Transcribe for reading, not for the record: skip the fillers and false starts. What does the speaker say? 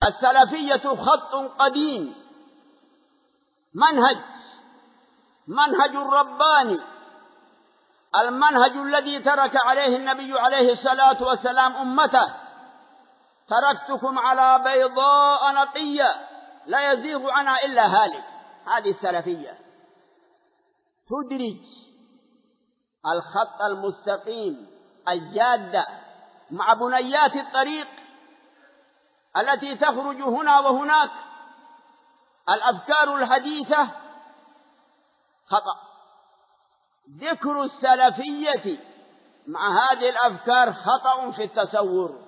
السلفية خط قديم، منهج رباني، المنهج الذي ترك عليه النبي عليه الصلاة والسلام أمته: تركتكم على بيضاء نقية لا يزيغ عنها إلا هالك. هذه السلفية تدرج الخط المستقيم الجادة مع بنيات الطريق التي تخرج هنا وهناك. الأفكار الحديثة خطأ، ذكر السلفية مع هذه الأفكار خطأ في التصور.